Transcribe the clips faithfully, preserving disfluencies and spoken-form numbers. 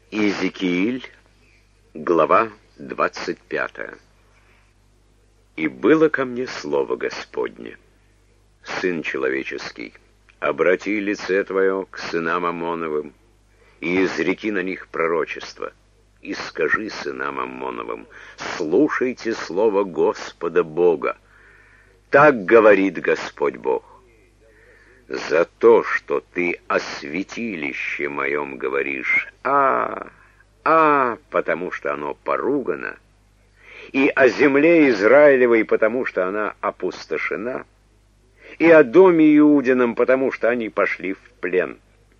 Иезекииль, глава двадцать пятая. «И было ко мне слово Господне: Сын человеческий, обрати лице твое к сынам Аммоновым, и изреки на них пророчество, и скажи сынам Аммоновым: слушайте слово Господа Бога. Так говорит Господь Бог: за то, что ты о святилище моем говоришь, а, а, потому что оно поругано, и о земле Израилевой, потому что она опустошена, и о доме Иудином, потому что они пошли в плен.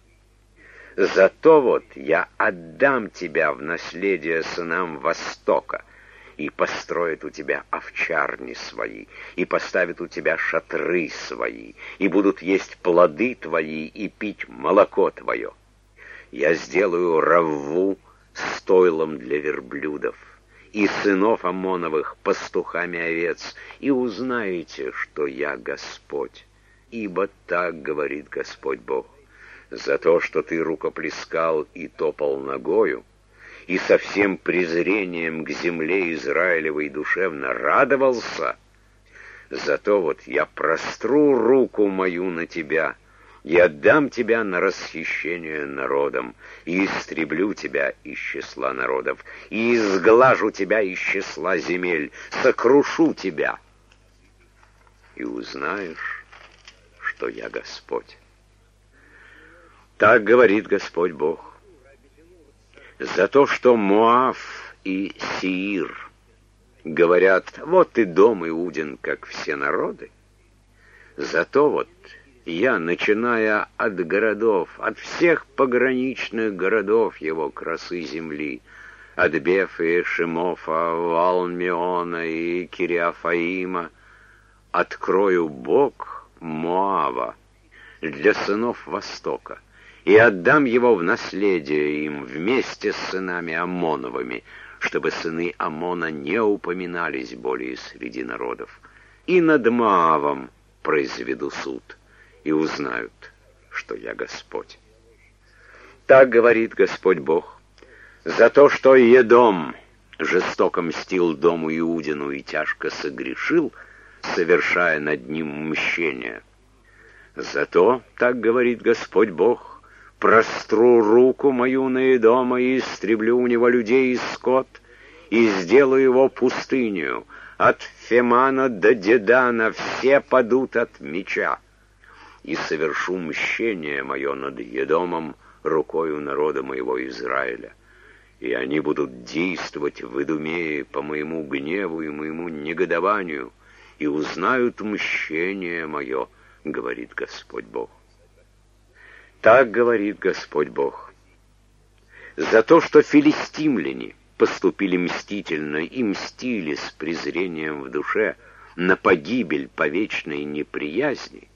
Зато вот я отдам тебя в наследие сынам Востока, и построят у тебя овчарни свои, и поставят у тебя шатры свои, и будут есть плоды твои, и пить молоко твое. Я сделаю Равву стойлом для верблюдов, и сынов Аммоновых пастухами овец, и узнаете, что я Господь. Ибо так говорит Господь Бог: за то, что ты рукоплескал и топал ногою, и со всем презрением к земле Израилевой душевно радовался, зато вот я простру руку мою на тебя, и отдам тебя на расхищение народам, и истреблю тебя из числа народов, и изглажу тебя из числа земель, сокрушу тебя, и узнаешь, что я Господь. Так говорит Господь Бог: за то, что Моав и Сеир говорят: вот и дом Иудин, как все народы, зато вот я, начиная от городов, от всех пограничных городов его красы земли, от Бефа и Шимофа, Валмиона и Кириафаима, открою бок Моава для сынов Востока, и отдам его в наследие им вместе с сынами Аммоновыми, чтобы сыны Аммона не упоминались более среди народов. И над Моавом произведу суд, и узнают, что я Господь. Так говорит Господь Бог: за то, что Едом жестоко мстил дому Иудину и тяжко согрешил, совершая над ним мщение. Зато, так говорит Господь Бог, простру руку мою на Едома и истреблю у него людей и скот, и сделаю его пустыню. От Фемана до Дедана все падут от меча. И совершу мщение мое над Едомом рукою народа моего Израиля. И они будут действовать в Идумее по моему гневу и моему негодованию, и узнают мщение мое, говорит Господь Бог. Так говорит Господь Бог: за то, что филистимляне поступили мстительно и мстили с презрением в душе на погибель по вечной неприязни,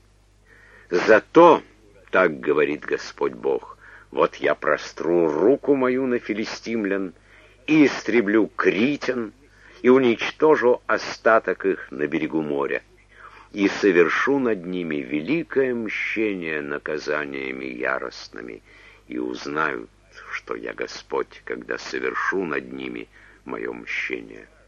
зато, так говорит Господь Бог, вот я простру руку мою на филистимлян и истреблю критян, и уничтожу остаток их на берегу моря, и совершу над ними великое мщение наказаниями яростными, и узнают, что я Господь, когда совершу над ними мое мщение.